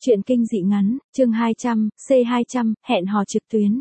Truyện kinh dị ngắn, chương 200, C200, hẹn hò trực tuyến.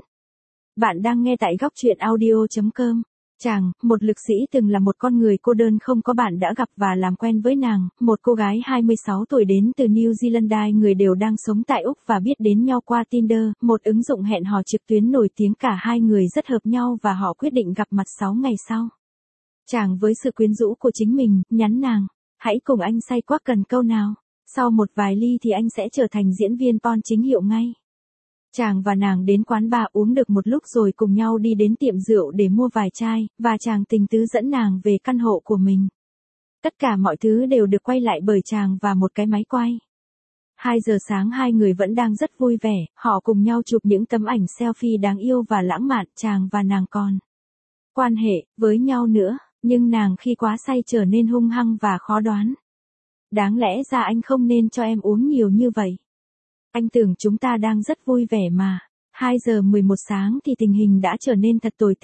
Bạn đang nghe tại góc truyện audio.com. Chàng, một lực sĩ từng là một con người cô đơn không có bạn đã gặp và làm quen với nàng, một cô gái 26 tuổi đến từ New Zealand. Hai người đều đang sống tại Úc và biết đến nhau qua Tinder, một ứng dụng hẹn hò trực tuyến nổi tiếng. Cả hai người rất hợp nhau và họ quyết định gặp mặt 6 ngày sau. Chàng với sự quyến rũ của chính mình, nhắn nàng, hãy cùng anh say quá cần câu nào. Sau một vài ly thì anh sẽ trở thành diễn viên porn chính hiệu ngay. Chàng và nàng đến quán bar uống được một lúc rồi cùng nhau đi đến tiệm rượu để mua vài chai, và chàng tình tứ dẫn nàng về căn hộ của mình. Tất cả mọi thứ đều được quay lại bởi chàng và một cái máy quay. 2 giờ sáng hai người vẫn đang rất vui vẻ, họ cùng nhau chụp những tấm ảnh selfie đáng yêu và lãng mạn. Chàng và nàng còn quan hệ với nhau nữa, nhưng nàng khi quá say trở nên hung hăng và khó đoán. Đáng lẽ ra anh không nên cho em uống nhiều như vậy. Anh tưởng chúng ta đang rất vui vẻ mà. 2 giờ 11 sáng thì tình hình đã trở nên thật tồi tệ.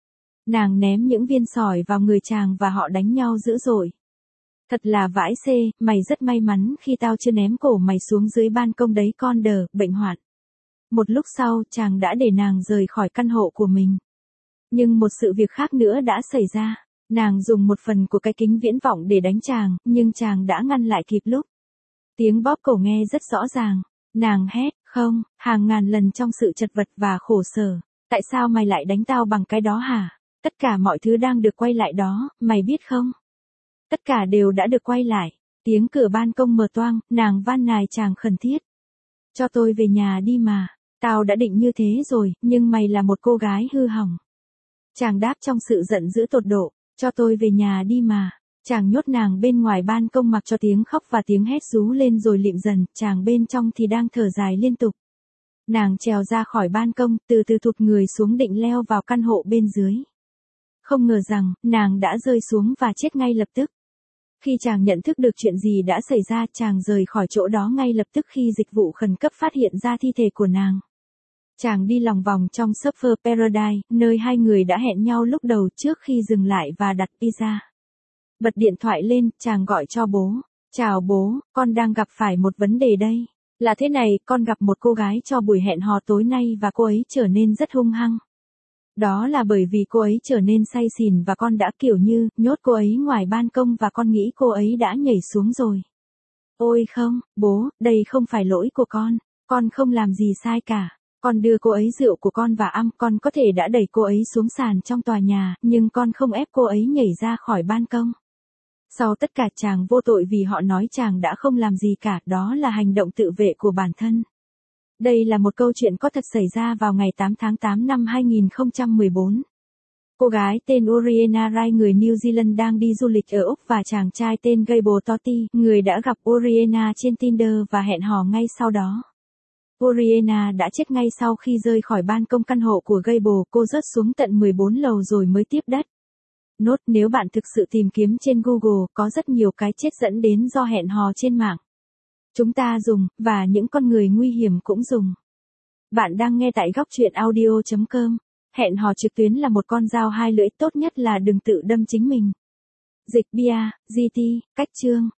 Nàng ném những viên sỏi vào người chàng và họ đánh nhau dữ dội. Thật là vãi xê, mày rất may mắn khi tao chưa ném cổ mày xuống dưới ban công đấy con đờ, bệnh hoạn. Một lúc sau, chàng đã để nàng rời khỏi căn hộ của mình. Nhưng một sự việc khác nữa đã xảy ra. Nàng dùng một phần của cái kính viễn vọng để đánh chàng, nhưng chàng đã ngăn lại kịp lúc. Tiếng bóp cổ nghe rất rõ ràng. Nàng hét, không, hàng ngàn lần trong sự chật vật và khổ sở. Tại sao mày lại đánh tao bằng cái đó hả? Tất cả mọi thứ đang được quay lại đó, mày biết không? Tất cả đều đã được quay lại. Tiếng cửa ban công mở toang, nàng van nài chàng khẩn thiết. Cho tôi về nhà đi mà. Tao đã định như thế rồi, nhưng mày là một cô gái hư hỏng. Chàng đáp trong sự giận dữ tột độ. Cho tôi về nhà đi mà. Chàng nhốt nàng bên ngoài ban công mặc cho tiếng khóc và tiếng hét rú lên rồi lịm dần, chàng bên trong thì đang thở dài liên tục. Nàng trèo ra khỏi ban công, từ từ thụt người xuống định leo vào căn hộ bên dưới. Không ngờ rằng, nàng đã rơi xuống và chết ngay lập tức. Khi chàng nhận thức được chuyện gì đã xảy ra, chàng rời khỏi chỗ đó ngay lập tức khi dịch vụ khẩn cấp phát hiện ra thi thể của nàng. Chàng đi lòng vòng trong Surfer Paradise, nơi hai người đã hẹn nhau lúc đầu trước khi dừng lại và đặt pizza. Bật điện thoại lên, chàng gọi cho bố. Chào bố, con đang gặp phải một vấn đề đây. Là thế này, con gặp một cô gái cho buổi hẹn hò tối nay và cô ấy trở nên rất hung hăng. Đó là bởi vì cô ấy trở nên say xỉn và con đã kiểu như, nhốt cô ấy ngoài ban công và con nghĩ cô ấy đã nhảy xuống rồi. Ôi không, bố, đây không phải lỗi của con không làm gì sai cả. Con đưa cô ấy rượu của con và con có thể đã đẩy cô ấy xuống sàn trong tòa nhà, nhưng con không ép cô ấy nhảy ra khỏi ban công. Sau tất cả chàng vô tội vì họ nói chàng đã không làm gì cả, đó là hành động tự vệ của bản thân. Đây là một câu chuyện có thật xảy ra vào ngày 8 tháng 8 năm 2014. Cô gái tên Oriana Rai người New Zealand đang đi du lịch ở Úc và chàng trai tên Gable Totti, người đã gặp Oriana trên Tinder và hẹn hò ngay sau đó. Oriana đã chết ngay sau khi rơi khỏi ban công căn hộ của Gable, cô rớt xuống tận 14 lầu rồi mới tiếp đất. Nốt, nếu bạn thực sự tìm kiếm trên Google, có rất nhiều cái chết dẫn đến do hẹn hò trên mạng. Chúng ta dùng, và những con người nguy hiểm cũng dùng. Bạn đang nghe tại góc truyện audio.com. Hẹn hò trực tuyến là một con dao hai lưỡi, tốt nhất là đừng tự đâm chính mình. Dịch Bia, GT, cách chương.